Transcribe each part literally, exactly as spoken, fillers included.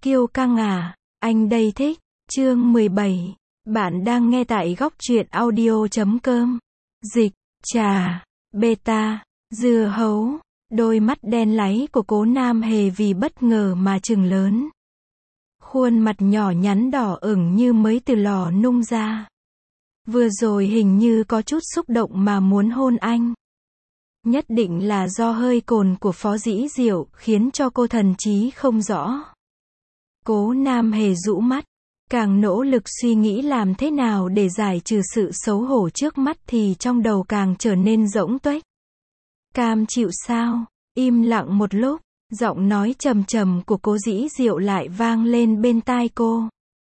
Kiêu căng à, anh đây thích. Chương mười bảy. Bạn đang nghe tại góc truyện audio chấm com. Dịch, trà, beta, dưa hấu. Đôi mắt đen láy của Cố Nam Hề vì bất ngờ mà trừng lớn. Khuôn mặt nhỏ nhắn đỏ ửng như mới từ lò nung ra. Vừa rồi hình như có chút xúc động mà muốn hôn anh. Nhất định là do hơi cồn của Phó Dĩ Diệu khiến cho cô thần trí không rõ. Cố Nam Hề rũ mắt, càng nỗ lực suy nghĩ làm thế nào để giải trừ sự xấu hổ trước mắt thì trong đầu càng trở nên rỗng tuếch. Cam chịu sao? Im lặng một lúc, giọng nói trầm trầm của Cố Dĩ Diệu lại vang lên bên tai cô.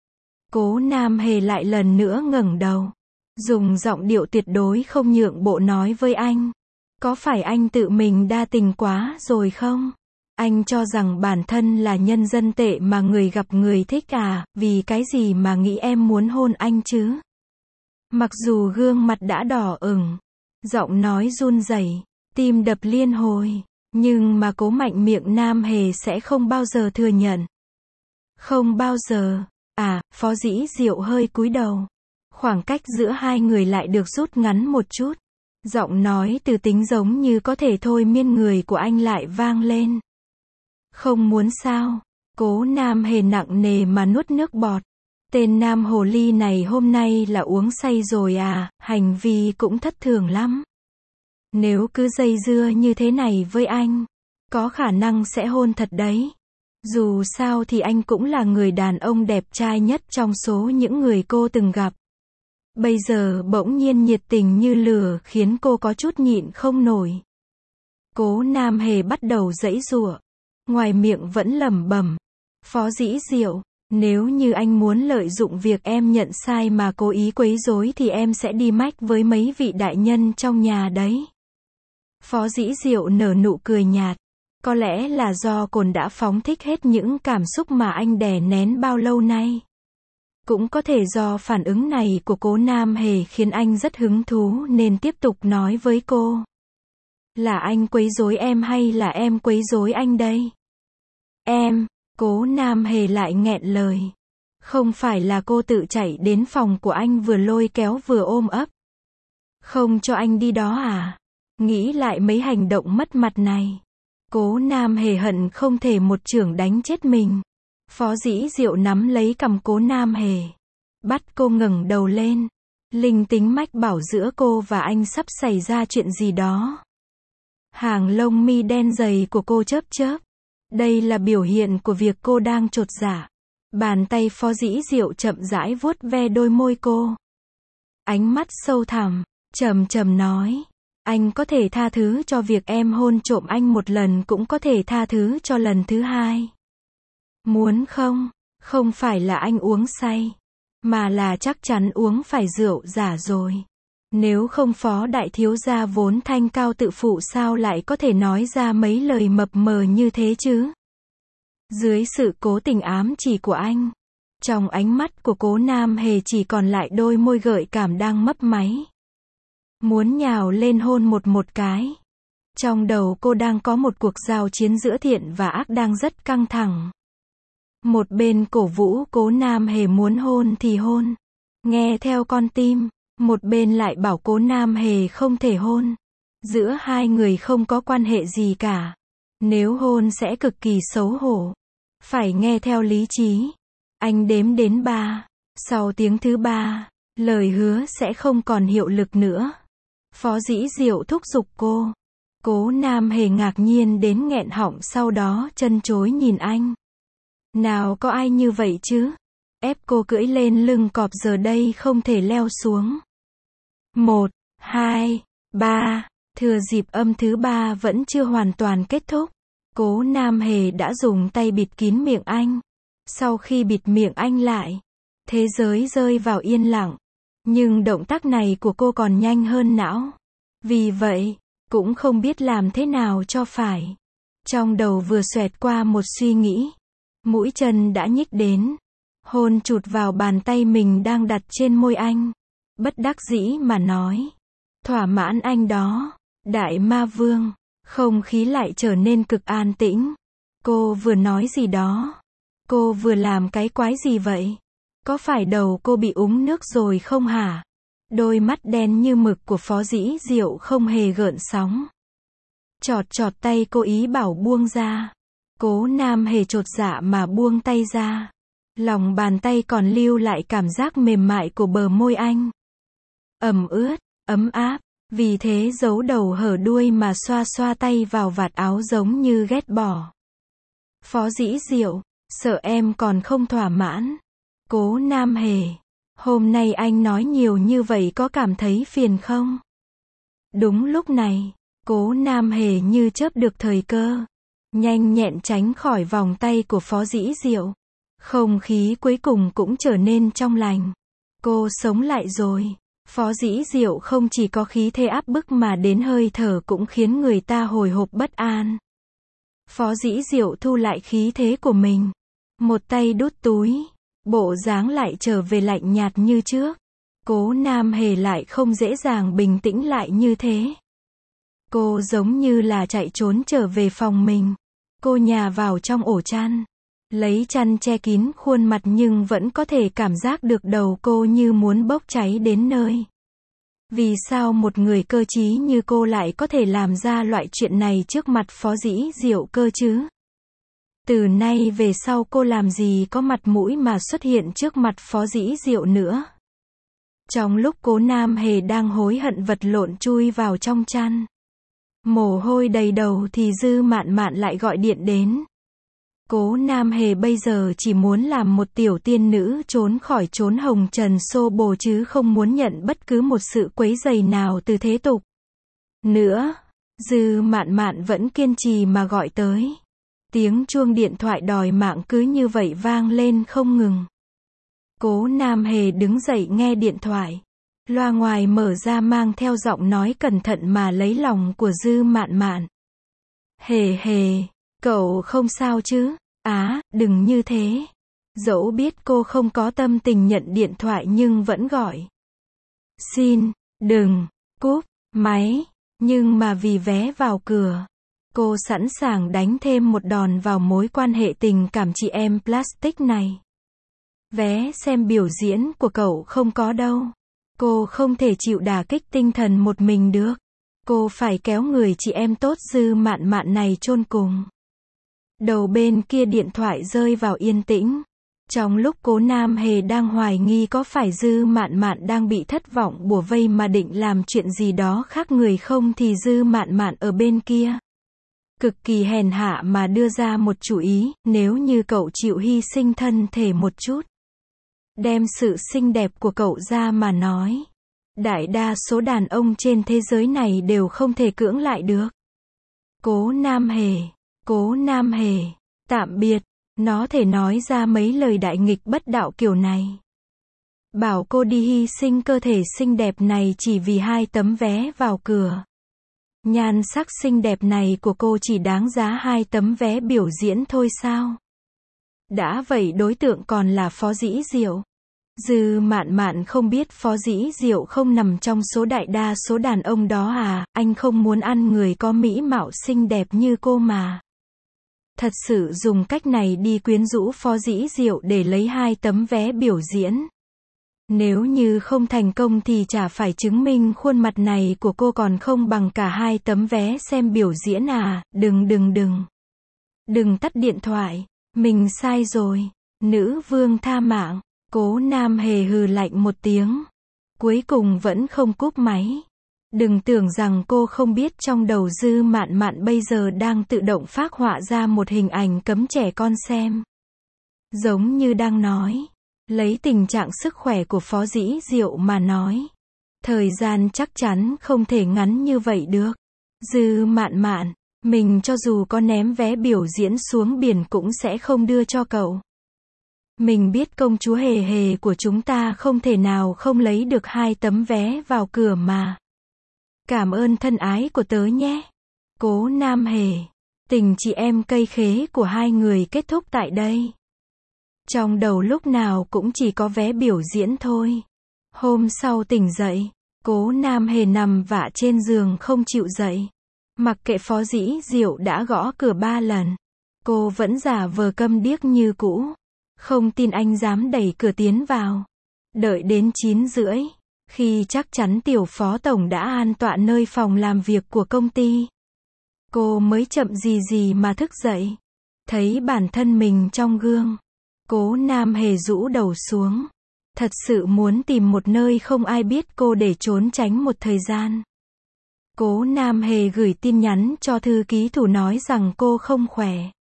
Cố Nam Hề lại lần nữa ngẩng đầu, dùng giọng điệu tuyệt đối không nhượng bộ nói với anh. Có phải anh tự mình đa tình quá rồi không? Anh cho rằng bản thân là nhân dân tệ mà người gặp người thích à, vì cái gì mà nghĩ em muốn hôn anh chứ? Mặc dù gương mặt đã đỏ ửng, giọng nói run rẩy, tim đập liên hồi, nhưng mà Cố mạnh miệng Nam Hề sẽ không bao giờ thừa nhận. Không bao giờ. À, Phó Dĩ Diệu hơi cúi đầu. Khoảng cách giữa hai người lại được rút ngắn một chút. Giọng nói từ tính giống như có thể thôi miên người của anh lại vang lên. Không muốn sao? Cố Nam Hề nặng nề mà nuốt nước bọt. Tên Nam Hồ Ly này hôm nay là uống say rồi à, hành vi cũng thất thường lắm. Nếu cứ dây dưa như thế này với anh, có khả năng sẽ hôn thật đấy. Dù sao thì anh cũng là người đàn ông đẹp trai nhất trong số những người cô từng gặp. Bây giờ bỗng nhiên nhiệt tình như lửa khiến cô có chút nhịn không nổi. Cố Nam Hề bắt đầu giãy giụa, ngoài miệng vẫn lẩm bẩm. Phó Dĩ Diệu, nếu như anh muốn lợi dụng việc em nhận sai mà cố ý quấy rối thì em sẽ đi mách với mấy vị đại nhân trong nhà đấy. Phó Dĩ Diệu nở nụ cười nhạt. Có lẽ là do cồn đã phóng thích hết những cảm xúc mà anh đè nén bao lâu nay. Cũng có thể do phản ứng này của Cố Nam Hề khiến anh rất hứng thú nên tiếp tục nói với cô. Là anh quấy rối em hay là em quấy rối anh đây? Em, Cố Nam Hề lại nghẹn lời. Không phải là cô tự chạy đến phòng của anh vừa lôi kéo vừa ôm ấp. Không cho anh đi đó à? Nghĩ lại mấy hành động mất mặt này. Cố Nam Hề hận không thể một chưởng đánh chết mình. Phó Dĩ Diệu nắm lấy cằm Cố Nam Hề, bắt cô ngẩng đầu lên. Linh tính mách bảo giữa cô và anh sắp xảy ra chuyện gì đó. Hàng lông mi đen dày của cô chớp chớp. Đây là biểu hiện của việc cô đang chột dạ. Bàn tay Phó Dĩ Diệu chậm rãi vuốt ve đôi môi cô. Ánh mắt sâu thẳm, trầm trầm nói. Anh có thể tha thứ cho việc em hôn trộm anh một lần, cũng có thể tha thứ cho lần thứ hai. Muốn không? Không phải là anh uống say, mà là chắc chắn uống phải rượu giả rồi. Nếu không Phó đại thiếu gia vốn thanh cao tự phụ sao lại có thể nói ra mấy lời mập mờ như thế chứ? Dưới sự cố tình ám chỉ của anh, trong ánh mắt của Cố Nam Hề chỉ còn lại đôi môi gợi cảm đang mấp máy. Muốn nhào lên hôn một một cái. Trong đầu cô đang có một cuộc giao chiến giữa thiện và ác đang rất căng thẳng. Một bên cổ vũ Cố Nam Hề muốn hôn thì hôn, nghe theo con tim. Một bên lại bảo Cố Nam Hề không thể hôn. Giữa hai người không có quan hệ gì cả. Nếu hôn sẽ cực kỳ xấu hổ. Phải nghe theo lý trí. Anh đếm đến ba. Sau tiếng thứ ba, lời hứa sẽ không còn hiệu lực nữa. Phó Dĩ Diệu thúc giục cô. Cố Nam Hề ngạc nhiên đến nghẹn họng, sau đó chân chối nhìn anh. Nào có ai như vậy chứ? Ép cô cưỡi lên lưng cọp giờ đây không thể leo xuống. Một, hai, ba. Thừa dịp âm thứ ba vẫn chưa hoàn toàn kết thúc, Cố Nam Hề đã dùng tay bịt kín miệng anh. Sau khi bịt miệng anh lại, thế giới rơi vào yên lặng. Nhưng động tác này của cô còn nhanh hơn não. Vì vậy, cũng không biết làm thế nào cho phải. Trong đầu vừa xoẹt qua một suy nghĩ. Mũi chân đã nhích đến. Hôn chụt vào bàn tay mình đang đặt trên môi anh. Bất đắc dĩ mà nói. Thỏa mãn anh đó. Đại ma vương. Không khí lại trở nên cực an tĩnh. Cô vừa nói gì đó. Cô vừa làm cái quái gì vậy? Có phải đầu cô bị úng nước rồi không hả? Đôi mắt đen như mực của Phó Dĩ Diệu không hề gợn sóng. Chọt chọt tay cô ý bảo buông ra. Cố Nam Hề chột dạ mà buông tay ra. Lòng bàn tay còn lưu lại cảm giác mềm mại của bờ môi anh. Ẩm ướt, ấm áp, vì thế giấu đầu hở đuôi mà xoa xoa tay vào vạt áo giống như ghét bỏ. Phó Dĩ Diệu, sợ em còn không thỏa mãn. Cố Nam Hề, hôm nay anh nói nhiều như vậy có cảm thấy phiền không? Đúng lúc này, Cố Nam Hề như chớp được thời cơ, nhanh nhẹn tránh khỏi vòng tay của Phó Dĩ Diệu. Không khí cuối cùng cũng trở nên trong lành. Cô sống lại rồi. Phó Dĩ Diệu không chỉ có khí thế áp bức mà đến hơi thở cũng khiến người ta hồi hộp bất an. Phó Dĩ Diệu thu lại khí thế của mình. Một tay đút túi. Bộ dáng lại trở về lạnh nhạt như trước. Cố Nam Hề lại không dễ dàng bình tĩnh lại như thế. Cô giống như là chạy trốn trở về phòng mình. Cô nhà vào trong ổ chăn. Lấy chăn che kín khuôn mặt nhưng vẫn có thể cảm giác được đầu cô như muốn bốc cháy đến nơi. Vì sao một người cơ trí như cô lại có thể làm ra loại chuyện này trước mặt Phó Dĩ Diệu cơ chứ? Từ nay về sau cô làm gì có mặt mũi mà xuất hiện trước mặt Phó Dĩ Diệu nữa. Trong lúc Cố Nam Hề đang hối hận vật lộn chui vào trong chăn, mồ hôi đầy đầu thì Dư Mạn Mạn lại gọi điện đến. Cố Nam Hề bây giờ chỉ muốn làm một tiểu tiên nữ trốn khỏi chốn hồng trần xô bồ chứ không muốn nhận bất cứ một sự quấy rầy nào từ thế tục. Nữa, Dư Mạn Mạn vẫn kiên trì mà gọi tới. Tiếng chuông điện thoại đòi mạng cứ như vậy vang lên không ngừng. Cố Nam Hề đứng dậy nghe điện thoại. Loa ngoài mở ra mang theo giọng nói cẩn thận mà lấy lòng của Dư Mạn Mạn. Hề hề, cậu không sao chứ? Á, đừng như thế. Dẫu biết cô không có tâm tình nhận điện thoại nhưng vẫn gọi. Xin, đừng, cúp, máy. Nhưng mà vì vé vào cửa, cô sẵn sàng đánh thêm một đòn vào mối quan hệ tình cảm chị em plastic này. Vé xem biểu diễn của cậu không có đâu. Cô không thể chịu đả kích tinh thần một mình được. Cô phải kéo người chị em tốt Dư Mạn Mạn này chôn cùng. Đầu bên kia điện thoại rơi vào yên tĩnh. Trong lúc Cố Nam Hề đang hoài nghi có phải Dư Mạn Mạn đang bị thất vọng bủa vây mà định làm chuyện gì đó khác người không thì Dư Mạn Mạn ở bên kia cực kỳ hèn hạ mà đưa ra một chủ ý, nếu như cậu chịu hy sinh thân thể một chút, đem sự xinh đẹp của cậu ra mà nói, đại đa số đàn ông trên thế giới này đều không thể cưỡng lại được. Cố Nam Hề, Cố Nam Hề, tạm biệt, nó thể nói ra mấy lời đại nghịch bất đạo kiểu này. Bảo cô đi hy sinh cơ thể xinh đẹp này chỉ vì hai tấm vé vào cửa. Nhan sắc xinh đẹp này của cô chỉ đáng giá hai tấm vé biểu diễn thôi sao? Đã vậy đối tượng còn là Phó Dĩ Diệu. Dư Mạn Mạn không biết Phó Dĩ Diệu không nằm trong số đại đa số đàn ông đó à, anh không muốn ăn người có mỹ mạo xinh đẹp như cô mà. Thật sự dùng cách này đi quyến rũ Phó Dĩ Diệu để lấy hai tấm vé biểu diễn. Nếu như không thành công thì chả phải chứng minh khuôn mặt này của cô còn không bằng cả hai tấm vé xem biểu diễn à, đừng đừng đừng. Đừng tắt điện thoại, mình sai rồi, nữ vương tha mạng. Cố Nam Hề hừ lạnh một tiếng. Cuối cùng vẫn không cúp máy. Đừng tưởng rằng cô không biết trong đầu Dư Mạn Mạn bây giờ đang tự động phác họa ra một hình ảnh cấm trẻ con xem. Giống như đang nói. Lấy tình trạng sức khỏe của Phó Dĩ Diệu mà nói. Thời gian chắc chắn không thể ngắn như vậy được. Dư Mạn Mạn, mình cho dù có ném vé biểu diễn xuống biển cũng sẽ không đưa cho cậu. Mình biết công chúa Hề Hề của chúng ta không thể nào không lấy được hai tấm vé vào cửa mà. Cảm ơn thân ái của tớ nhé. Cố Nam Hề. Tình chị em cây khế của hai người kết thúc tại đây. Trong đầu lúc nào cũng chỉ có vé biểu diễn thôi. Hôm sau tỉnh dậy, Cố Nam Hề nằm vạ trên giường không chịu dậy. Mặc kệ Phó Dĩ Diệu đã gõ cửa ba lần. Cô vẫn giả vờ câm điếc như cũ. Không tin anh dám đẩy cửa tiến vào. Đợi đến chín rưỡi, khi chắc chắn tiểu phó tổng đã an tọa nơi phòng làm việc của công ty, cô mới chậm gì gì mà thức dậy. Thấy bản thân mình trong gương, Cố Nam Hề rũ đầu xuống. Thật sự muốn tìm một nơi không ai biết cô để trốn tránh một thời gian. Cố Nam Hề gửi tin nhắn cho thư ký thủ nói rằng cô không khỏe.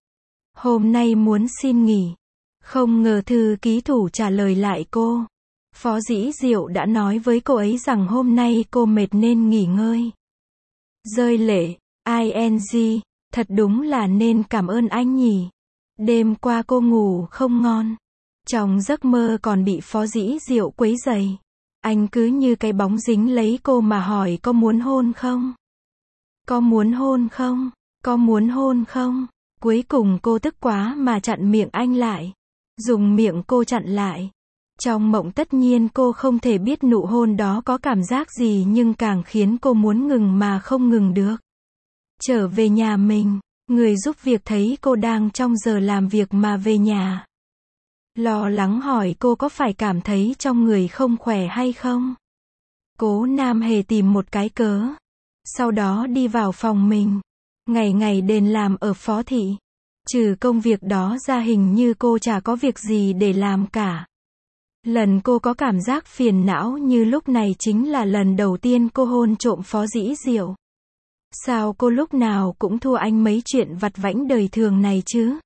Hôm nay muốn xin nghỉ. Không ngờ thư ký thủ trả lời lại cô. Phó Dĩ Diệu đã nói với cô ấy rằng hôm nay cô mệt nên nghỉ ngơi. Rơi lệ, i en giê, thật đúng là nên cảm ơn anh nhỉ. Đêm qua cô ngủ không ngon. Trong giấc mơ còn bị Phó Dĩ Diệu quấy rầy. Anh cứ như cái bóng dính lấy cô mà hỏi có muốn hôn không? Có muốn hôn không? Có muốn hôn không? Cuối cùng cô tức quá mà chặn miệng anh lại. Dùng miệng cô chặn lại. Trong mộng tất nhiên cô không thể biết nụ hôn đó có cảm giác gì nhưng càng khiến cô muốn ngừng mà không ngừng được. Trở về nhà mình, người giúp việc thấy cô đang trong giờ làm việc mà về nhà. Lo lắng hỏi cô có phải cảm thấy trong người không khỏe hay không? Cố Nam Hề tìm một cái cớ. Sau đó đi vào phòng mình. Ngày ngày đền làm ở Phó Thị. Trừ công việc đó ra hình như cô chả có việc gì để làm cả. Lần cô có cảm giác phiền não như lúc này chính là lần đầu tiên cô hôn trộm Phó Dĩ Diệu. Sao cô lúc nào cũng thua anh mấy chuyện vặt vãnh đời thường này chứ?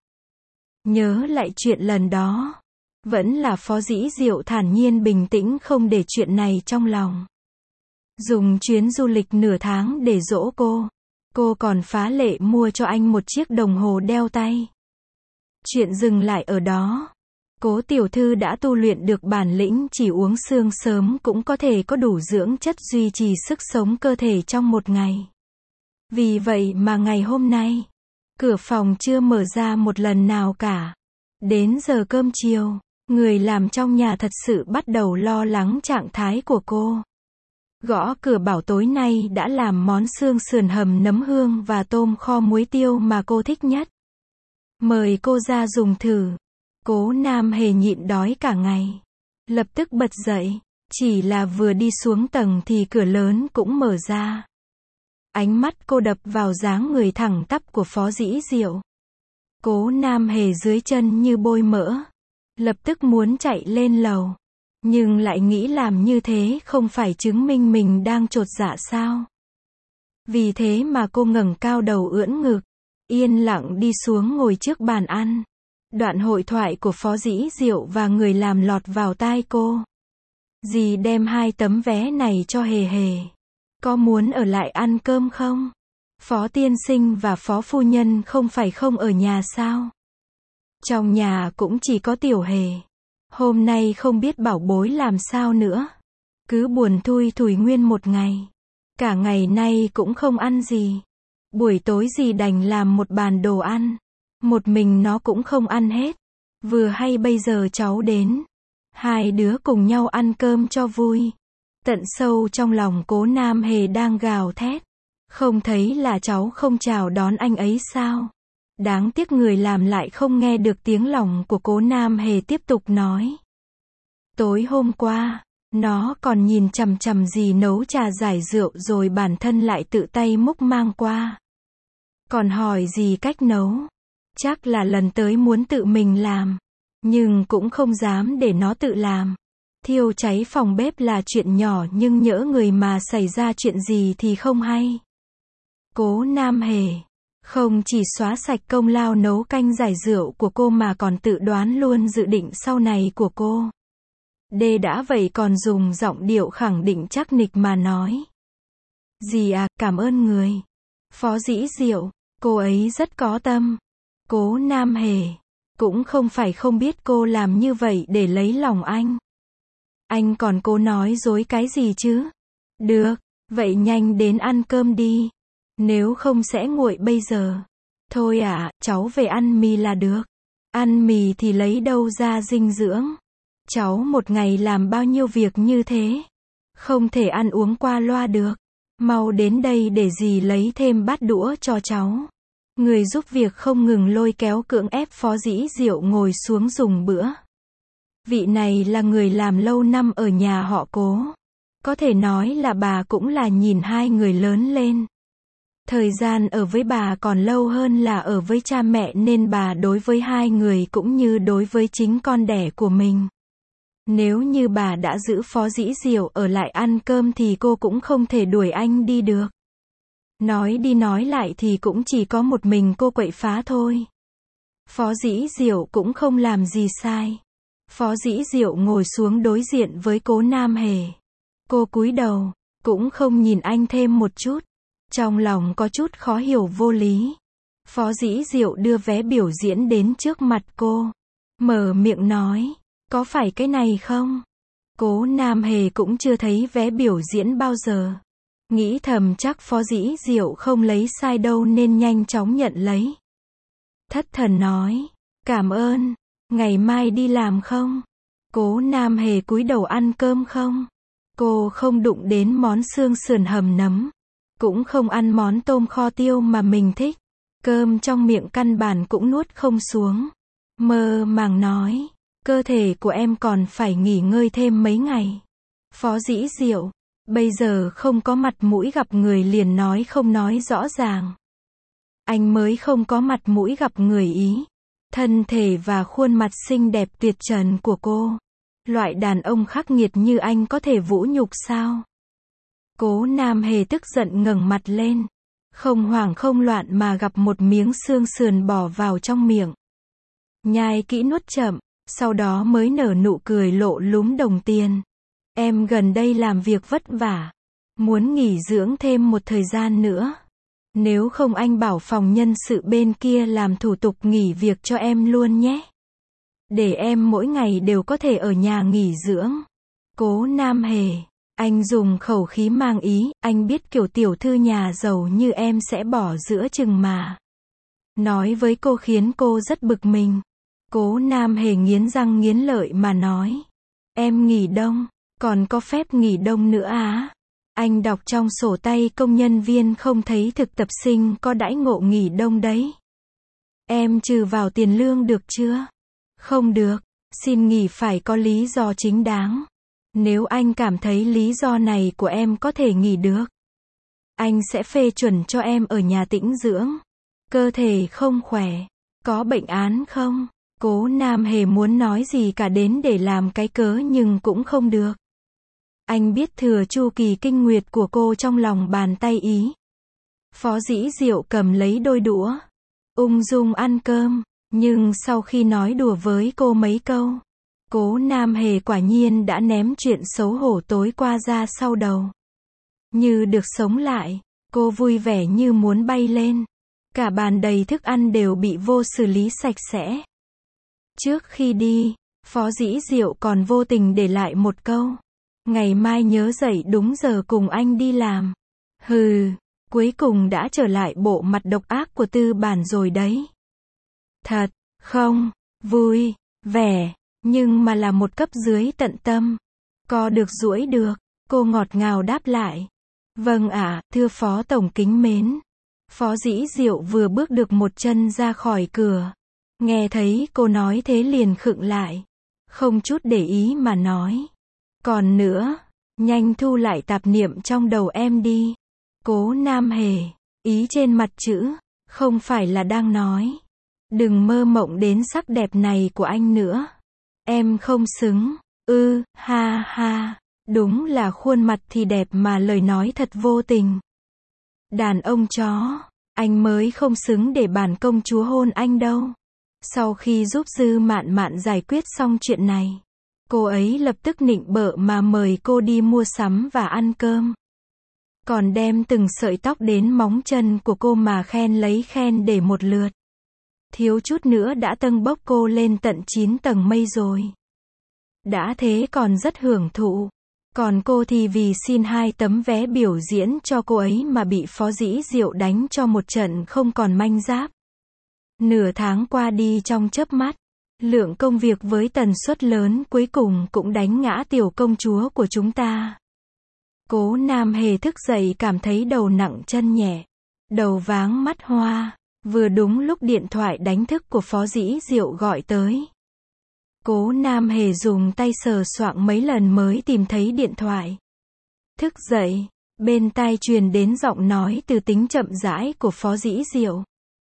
Nhớ lại chuyện lần đó. Vẫn là Phó Dĩ Diệu thản nhiên bình tĩnh không để chuyện này trong lòng. Dùng chuyến du lịch nửa tháng để dỗ cô. Cô còn phá lệ mua cho anh một chiếc đồng hồ đeo tay. Chuyện dừng lại ở đó. Cố tiểu thư đã tu luyện được bản lĩnh chỉ uống sương sớm cũng có thể có đủ dưỡng chất duy trì sức sống cơ thể trong một ngày. Vì vậy mà ngày hôm nay, cửa phòng chưa mở ra một lần nào cả. Đến giờ cơm chiều, người làm trong nhà thật sự bắt đầu lo lắng trạng thái của cô. Gõ cửa bảo tối nay đã làm món xương sườn hầm nấm hương và tôm kho muối tiêu mà cô thích nhất. Mời cô ra dùng thử. Cố Nam Hề nhịn đói cả ngày. Lập tức bật dậy. Chỉ là vừa đi xuống tầng thì cửa lớn cũng mở ra. Ánh mắt cô đập vào dáng người thẳng tắp của Phó Dĩ Diệu. Cố Nam Hề dưới chân như bôi mỡ. Lập tức muốn chạy lên lầu. Nhưng lại nghĩ làm như thế không phải chứng minh mình đang chột dạ sao. Vì thế mà cô ngẩng cao đầu ưỡn ngực. Yên lặng đi xuống ngồi trước bàn ăn. Đoạn hội thoại của Phó Dĩ Diệu và người làm lọt vào tai cô. Dì đem hai tấm vé này cho Hề Hề. Có muốn ở lại ăn cơm không? Phó tiên sinh và Phó phu nhân không phải không ở nhà sao? Trong nhà cũng chỉ có Tiểu Hề. Hôm nay không biết bảo bối làm sao nữa. Cứ buồn thui thủi nguyên một ngày. Cả ngày nay cũng không ăn gì. Buổi tối dì đành làm một bàn đồ ăn. Một mình nó cũng không ăn hết. Vừa hay bây giờ cháu đến. Hai đứa cùng nhau ăn cơm cho vui. Tận sâu trong lòng Cố Nam Hề đang gào thét. Không thấy là cháu không chào đón anh ấy sao? Đáng tiếc người làm lại không nghe được tiếng lòng của Cố Nam Hề tiếp tục nói. Tối hôm qua, nó còn nhìn chằm chằm dì nấu trà giải rượu rồi bản thân lại tự tay múc mang qua. Còn hỏi dì cách nấu. Chắc là lần tới muốn tự mình làm. Nhưng cũng không dám để nó tự làm. Thiêu cháy phòng bếp là chuyện nhỏ nhưng nhỡ người mà xảy ra chuyện gì thì không hay. Cố Nam Hề không chỉ xóa sạch công lao nấu canh giải rượu của cô mà còn tự đoán luôn dự định sau này của cô. Đê đã vậy còn dùng giọng điệu khẳng định chắc nịch mà nói. Dì à, cảm ơn người. Phó Dĩ Diệu, cô ấy rất có tâm. Cố Nam Hề cũng không phải không biết cô làm như vậy để lấy lòng anh. Anh còn cố nói dối cái gì chứ? Được, vậy nhanh đến ăn cơm đi. Nếu không sẽ nguội bây giờ. Thôi ạ, à, cháu về ăn mì là được. Ăn mì thì lấy đâu ra dinh dưỡng. Cháu một ngày làm bao nhiêu việc như thế. Không thể ăn uống qua loa được. Mau đến đây để dì lấy thêm bát đũa cho cháu. Người giúp việc không ngừng lôi kéo cưỡng ép Phó Dĩ Diệu ngồi xuống dùng bữa. Vị này là người làm lâu năm ở nhà họ Cố. Có thể nói là bà cũng là nhìn hai người lớn lên. Thời gian ở với bà còn lâu hơn là ở với cha mẹ nên bà đối với hai người cũng như đối với chính con đẻ của mình. Nếu như bà đã giữ Phó Dĩ Diệu ở lại ăn cơm thì cô cũng không thể đuổi anh đi được. Nói đi nói lại thì cũng chỉ có một mình cô quậy phá thôi. Phó Dĩ Diệu cũng không làm gì sai. Phó Dĩ Diệu ngồi xuống đối diện với Cố Nam Hề. Cô cúi đầu, cũng không nhìn anh thêm một chút. Trong lòng có chút khó hiểu vô lý. Phó Dĩ Diệu đưa vé biểu diễn đến trước mặt cô. Mở miệng nói, có phải cái này không? Cố Nam Hề cũng chưa thấy vé biểu diễn bao giờ. Nghĩ thầm chắc Phó Dĩ Diệu không lấy sai đâu nên nhanh chóng nhận lấy. Thất thần nói, cảm ơn, ngày mai đi làm không? Cố Nam Hề cúi đầu ăn cơm không? Cô không đụng đến món xương sườn hầm nấm. Cũng không ăn món tôm kho tiêu mà mình thích. Cơm trong miệng căn bản cũng nuốt không xuống. Mơ màng nói, cơ thể của em còn phải nghỉ ngơi thêm mấy ngày. Phó Dĩ Diệu, bây giờ không có mặt mũi gặp người liền nói không nói rõ ràng. Anh mới không có mặt mũi gặp người ý. Thân thể và khuôn mặt xinh đẹp tuyệt trần của cô. Loại đàn ông khắc nghiệt như anh có thể vũ nhục sao? Cố Nam Hề tức giận ngẩng mặt lên. Không hoảng không loạn mà gặp một miếng xương sườn bỏ vào trong miệng. Nhai kỹ nuốt chậm, sau đó mới nở nụ cười lộ lúm đồng tiền. Em gần đây làm việc vất vả. Muốn nghỉ dưỡng thêm một thời gian nữa. Nếu không anh bảo phòng nhân sự bên kia làm thủ tục nghỉ việc cho em luôn nhé. Để em mỗi ngày đều có thể ở nhà nghỉ dưỡng. Cố Nam Hề, anh dùng khẩu khí mang ý, anh biết kiểu tiểu thư nhà giàu như em sẽ bỏ giữa chừng mà. Nói với cô khiến cô rất bực mình. Cố Nam Hề nghiến răng nghiến lợi mà nói. Em nghỉ đông, còn có phép nghỉ đông nữa á? Anh đọc trong sổ tay công nhân viên không thấy thực tập sinh có đãi ngộ nghỉ đông đấy. Em trừ vào tiền lương được chưa? Không được, xin nghỉ phải có lý do chính đáng. Nếu anh cảm thấy lý do này của em có thể nghỉ được, anh sẽ phê chuẩn cho em ở nhà tĩnh dưỡng. Cơ thể không khỏe, có bệnh án không? Cố Nam Hề muốn nói gì cả đến để làm cái cớ nhưng cũng không được. Anh biết thừa chu kỳ kinh nguyệt của cô trong lòng bàn tay ý. Phó Dĩ Diệu cầm lấy đôi đũa, ung dung ăn cơm, nhưng sau khi nói đùa với cô mấy câu, Cố Nam Hề quả nhiên đã ném chuyện xấu hổ tối qua ra sau đầu. Như được sống lại, cô vui vẻ như muốn bay lên. Cả bàn đầy thức ăn đều bị vô xử lý sạch sẽ. Trước khi đi, Phó Dĩ Diệu còn vô tình để lại một câu. Ngày mai nhớ dậy đúng giờ cùng anh đi làm. Hừ, cuối cùng đã trở lại bộ mặt độc ác của tư bản rồi đấy. Thật, không, vui, vẻ, nhưng mà là một cấp dưới tận tâm. Co được duỗi được, cô ngọt ngào đáp lại. Vâng ạ, thưa Phó Tổng kính mến. Phó Dĩ Diệu vừa bước được một chân ra khỏi cửa. Nghe thấy cô nói thế liền khựng lại. Không chút để ý mà nói. Còn nữa, nhanh thu lại tạp niệm trong đầu em đi. Cố Nam Hề, ý trên mặt chữ, không phải là đang nói. Đừng mơ mộng đến sắc đẹp này của anh nữa. Em không xứng, ư, ha ha, đúng là khuôn mặt thì đẹp mà lời nói thật vô tình. Đàn ông chó, anh mới không xứng để bản công chúa hôn anh đâu. Sau khi giúp Dư Mạn Mạn giải quyết xong chuyện này, cô ấy lập tức nịnh bợ mà mời cô đi mua sắm và ăn cơm. Còn đem từng sợi tóc đến móng chân của cô mà khen lấy khen để một lượt. Thiếu chút nữa đã tâng bốc cô lên tận chín tầng mây rồi. Đã thế còn rất hưởng thụ. Còn cô thì vì xin hai tấm vé biểu diễn cho cô ấy mà bị Phó Dĩ Diệu đánh cho một trận không còn manh giáp. Nửa tháng qua đi trong chớp mắt. Lượng công việc với tần suất lớn cuối cùng cũng đánh ngã tiểu công chúa của chúng ta. Cố Nam Hề thức dậy cảm thấy đầu nặng chân nhẹ. Đầu váng mắt hoa. Vừa đúng lúc điện thoại đánh thức của Phó Dĩ Diệu gọi tới. Cố Nam Hề dùng tay sờ soạng mấy lần mới tìm thấy điện thoại. Thức dậy, bên tai truyền đến giọng nói từ tính chậm rãi của Phó Dĩ Diệu.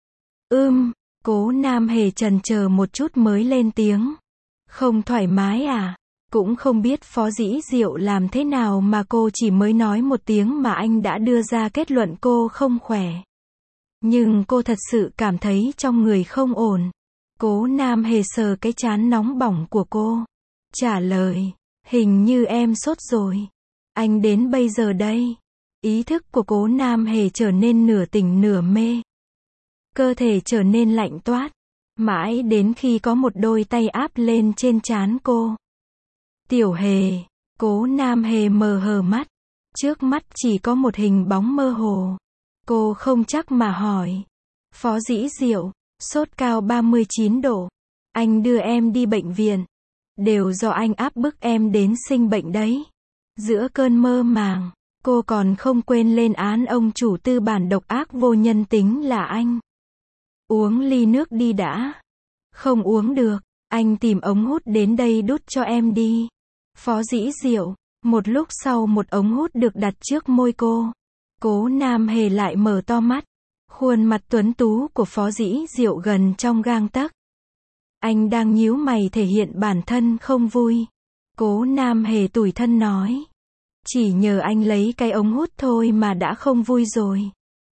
Ưm, Cố Nam Hề chần chờ một chút mới lên tiếng. Không thoải mái à? Cũng không biết Phó Dĩ Diệu làm thế nào mà cô chỉ mới nói một tiếng mà anh đã đưa ra kết luận cô không khỏe. Nhưng cô thật sự cảm thấy trong người không ổn. Cố Nam Hề sờ cái trán nóng bỏng của cô. Trả lời, hình như em sốt rồi. Anh đến bây giờ đây. Ý thức của Cố Nam Hề trở nên nửa tỉnh nửa mê. Cơ thể trở nên lạnh toát. Mãi đến khi có một đôi tay áp lên trên trán cô. Tiểu Hề, Cố Nam Hề mờ hờ mắt. Trước mắt chỉ có một hình bóng mơ hồ. Cô không chắc mà hỏi. Phó Dĩ Diệu, sốt cao ba mươi chín độ. Anh đưa em đi bệnh viện. Đều do anh áp bức em đến sinh bệnh đấy. Giữa cơn mơ màng, cô còn không quên lên án ông chủ tư bản độc ác vô nhân tính là anh. Uống ly nước đi đã. Không uống được, anh tìm ống hút đến đây đút cho em đi. Phó Dĩ Diệu, một lúc sau một ống hút được đặt trước môi cô. Cố Nam Hề lại mở to mắt. Khuôn mặt tuấn tú của Phó Dĩ Diệu gần trong gang tấc. Anh đang nhíu mày thể hiện bản thân không vui. Cố Nam Hề tủi thân nói. Chỉ nhờ anh lấy cái ống hút thôi mà đã không vui rồi.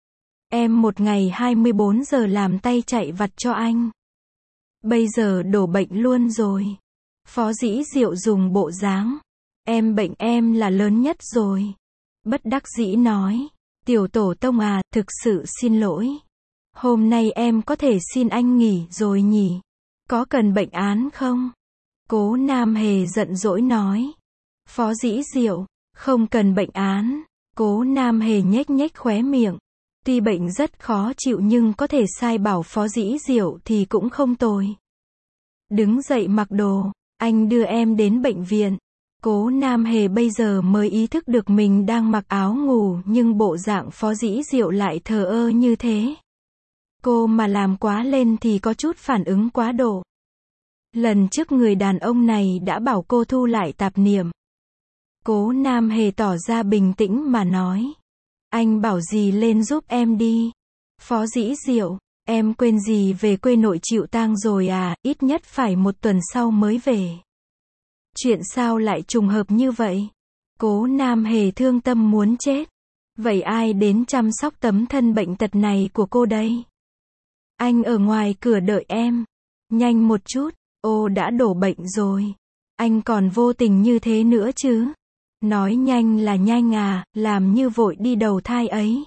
Em một ngày hai mươi bốn giờ làm tay chạy vặt cho anh. Bây giờ đổ bệnh luôn rồi. Phó Dĩ Diệu dùng bộ dáng. Em bệnh em là lớn nhất rồi. Bất đắc dĩ nói. Tiểu tổ tông à, thực sự xin lỗi. Hôm nay em có thể xin anh nghỉ rồi nhỉ? Có cần bệnh án không? Cố Nam Hề giận dỗi nói. Phó Dĩ Diệu, không cần bệnh án. Cố Nam Hề nhếch nhếch khóe miệng. Tuy bệnh rất khó chịu nhưng có thể sai bảo Phó Dĩ Diệu thì cũng không tồi. Đứng dậy mặc đồ, anh đưa em đến bệnh viện. Cố Nam Hề bây giờ mới ý thức được mình đang mặc áo ngủ nhưng bộ dạng Phó Dĩ Diệu lại thờ ơ như thế. Cô mà làm quá lên thì có chút phản ứng quá độ. Lần trước người đàn ông này đã bảo cô thu lại tạp niệm. Cố Nam Hề tỏ ra bình tĩnh mà nói. Anh bảo gì lên giúp em đi. Phó Dĩ Diệu, em quên gì về quê nội chịu tang rồi à, ít nhất phải một tuần sau mới về. Chuyện sao lại trùng hợp như vậy? Cố Nam Hề thương tâm muốn chết. Vậy ai đến chăm sóc tấm thân bệnh tật này của cô đây? Anh ở ngoài cửa đợi em. Nhanh một chút, ô đã đổ bệnh rồi. Anh còn vô tình như thế nữa chứ? Nói nhanh là nhanh à, làm như vội đi đầu thai ấy.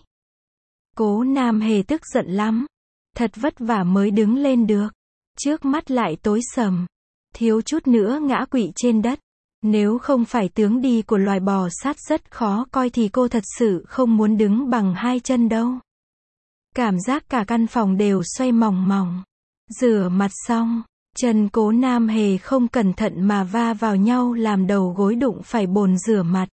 Cố Nam Hề tức giận lắm. Thật vất vả mới đứng lên được. Trước mắt lại tối sầm. Thiếu chút nữa ngã quỵ trên đất. Nếu không phải tướng đi của loài bò sát rất khó coi thì cô thật sự không muốn đứng bằng hai chân đâu. Cảm giác cả căn phòng đều xoay mòng mòng. Rửa mặt xong, chân Cố Nam Hề không cẩn thận mà va vào nhau làm đầu gối đụng phải bồn rửa mặt.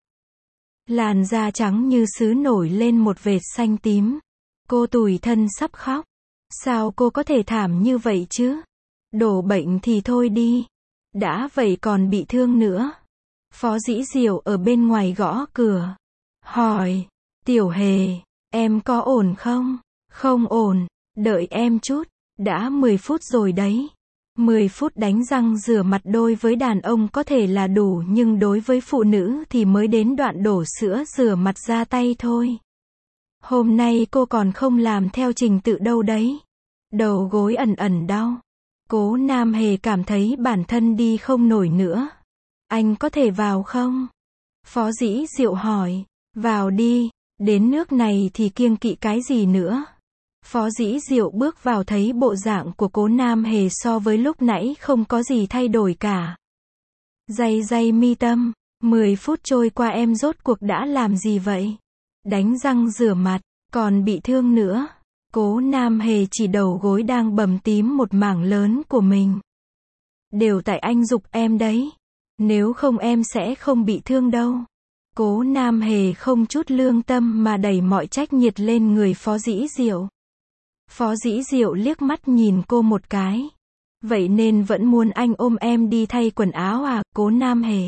Làn da trắng như sứ nổi lên một vệt xanh tím. Cô tủi thân sắp khóc. Sao cô có thể thảm như vậy chứ? Đổ bệnh thì thôi đi. Đã vậy còn bị thương nữa. Phó Dĩ Diệu ở bên ngoài gõ cửa. Hỏi, Tiểu Hề, em có ổn không? Không ổn, đợi em chút. Đã mười phút rồi đấy. mười phút đánh răng rửa mặt đôi với đàn ông có thể là đủ nhưng đối với phụ nữ thì mới đến đoạn đổ sữa rửa mặt ra tay thôi. Hôm nay cô còn không làm theo trình tự đâu đấy. Đầu gối ẩn ẩn đau. Cố Nam Hề cảm thấy bản thân đi không nổi nữa. Anh có thể vào không? Phó Dĩ Diệu hỏi. Vào đi, đến nước này thì kiêng kỵ cái gì nữa? Phó Dĩ Diệu bước vào thấy bộ dạng của Cố Nam Hề so với lúc nãy không có gì thay đổi cả. Day day mi tâm, mười phút trôi qua em rốt cuộc đã làm gì vậy? Đánh răng rửa mặt, còn bị thương nữa. Cố Nam Hề chỉ đầu gối đang bầm tím một mảng lớn của mình. Đều tại anh giục em đấy. Nếu không em sẽ không bị thương đâu. Cố Nam Hề không chút lương tâm mà đẩy mọi trách nhiệt lên người Phó Dĩ Diệu. Phó Dĩ Diệu liếc mắt nhìn cô một cái. Vậy nên vẫn muốn anh ôm em đi thay quần áo à, Cố Nam Hề?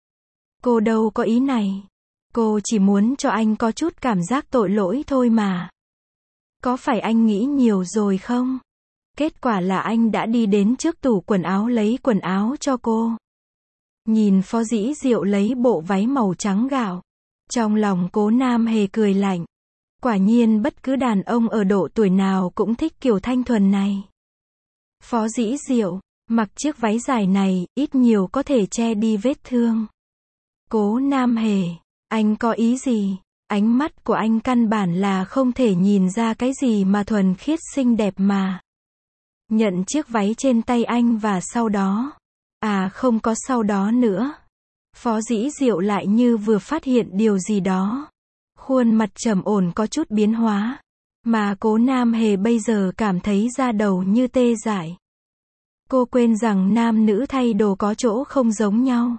Cô đâu có ý này. Cô chỉ muốn cho anh có chút cảm giác tội lỗi thôi mà. Có phải anh nghĩ nhiều rồi không? Kết quả là anh đã đi đến trước tủ quần áo lấy quần áo cho cô. Nhìn Phó Dĩ Diệu lấy bộ váy màu trắng gạo. Trong lòng Cố Nam Hề cười lạnh. Quả nhiên bất cứ đàn ông ở độ tuổi nào cũng thích kiểu thanh thuần này. Phó Dĩ Diệu, mặc chiếc váy dài này, ít nhiều có thể che đi vết thương. Cố Nam Hề, anh có ý gì? Ánh mắt của anh căn bản là không thể nhìn ra cái gì mà thuần khiết xinh đẹp mà. Nhận chiếc váy trên tay anh và sau đó. À không có sau đó nữa. Phó Dĩ Diệu lại như vừa phát hiện điều gì đó. Khuôn mặt trầm ổn có chút biến hóa. Mà Cố Nam Hề bây giờ cảm thấy da đầu như tê dại. Cô quên rằng nam nữ thay đồ có chỗ không giống nhau.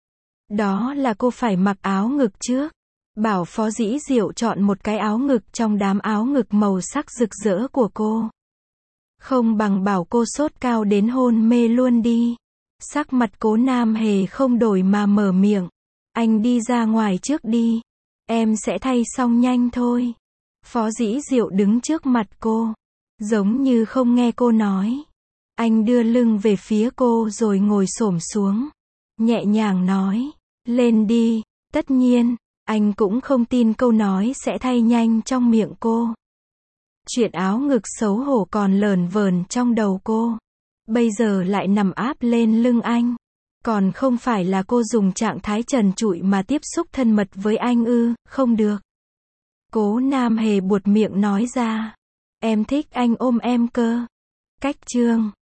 Đó là cô phải mặc áo ngực trước. Bảo Phó Dĩ Diệu chọn một cái áo ngực trong đám áo ngực màu sắc rực rỡ của cô. Không bằng bảo cô sốt cao đến hôn mê luôn đi. Sắc mặt Cố Nam Hề không đổi mà mở miệng. Anh đi ra ngoài trước đi. Em sẽ thay xong nhanh thôi. Phó Dĩ Diệu đứng trước mặt cô. Giống như không nghe cô nói. Anh đưa lưng về phía cô rồi ngồi xổm xuống. Nhẹ nhàng nói. Lên đi. Tất nhiên, anh cũng không tin câu nói sẽ thay nhanh trong miệng cô. Chuyện áo ngực xấu hổ còn lờn vờn trong đầu cô. Bây giờ lại nằm áp lên lưng anh. Còn không phải là cô dùng trạng thái trần trụi mà tiếp xúc thân mật với anh ư, không được. Cố Nam Hề buột miệng nói ra. Em thích anh ôm em cơ. Cách chương